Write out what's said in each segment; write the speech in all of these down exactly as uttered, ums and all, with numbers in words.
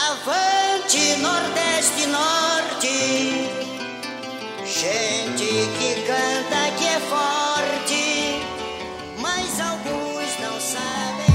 Avante, Nordeste, Norte, gente que canta que é forte, mas alguns não sabem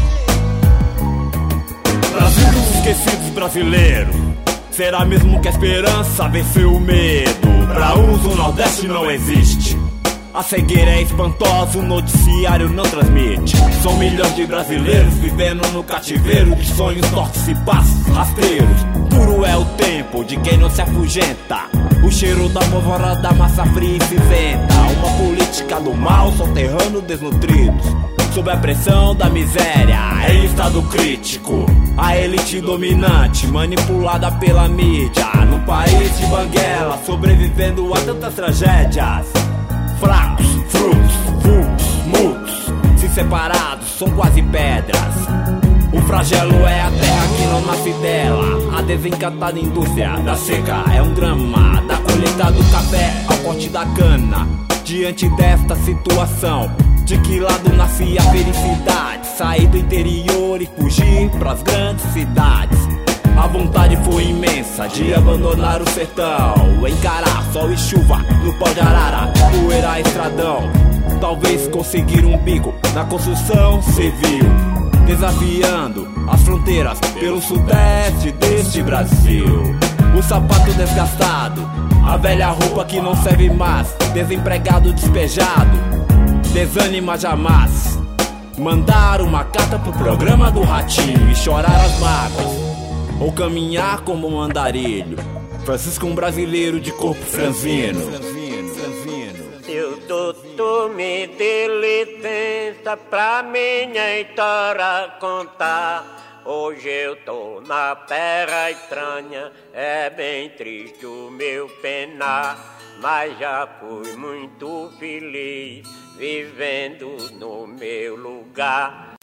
ler. Brasil dos esquecidos brasileiros, será mesmo que a esperança venceu o medo? Pra uns o Nordeste não existe, a cegueira é espantosa, o noticiário não transmite. São milhões de brasileiros vivendo no cativeiro de sonhos tortos e passos rasteiros. Duro é o tempo de quem não se afugenta, o cheiro da pólvora da massa fria e cinzenta. Uma política do mal soterrando desnutridos, sob a pressão da miséria, em estado crítico. A elite dominante, manipulada pela mídia, no país de Banguela, sobrevivendo a tantas tragédias. Fracos, frutos, vultos, mutos, se separados são quase pedras. O flagelo é a terra que não nasce dela, a desencantada indústria da seca é um drama, da colheita do café ao corte da cana. Diante desta situação, de que lado nasce a felicidade? Sair do interior e fugir pras grandes cidades. A vontade foi imensa de abandonar o sertão, encarar sol e chuva no pau de arara, poeira estradão. Talvez conseguir um bico na construção civil, desafiando as fronteiras pelo sudeste deste Brasil. O sapato desgastado, a velha roupa que não serve mais, desempregado despejado, desanima jamais. Mandar uma carta pro programa do Ratinho e chorar as mágoas, ou caminhar como um andarilho. Francisco, um brasileiro de corpo franzino. Seu doutor, me dê licença pra minha história contar. Hoje eu tô na terra estranha, é bem triste o meu penar, mas já fui muito feliz vivendo no meu lugar.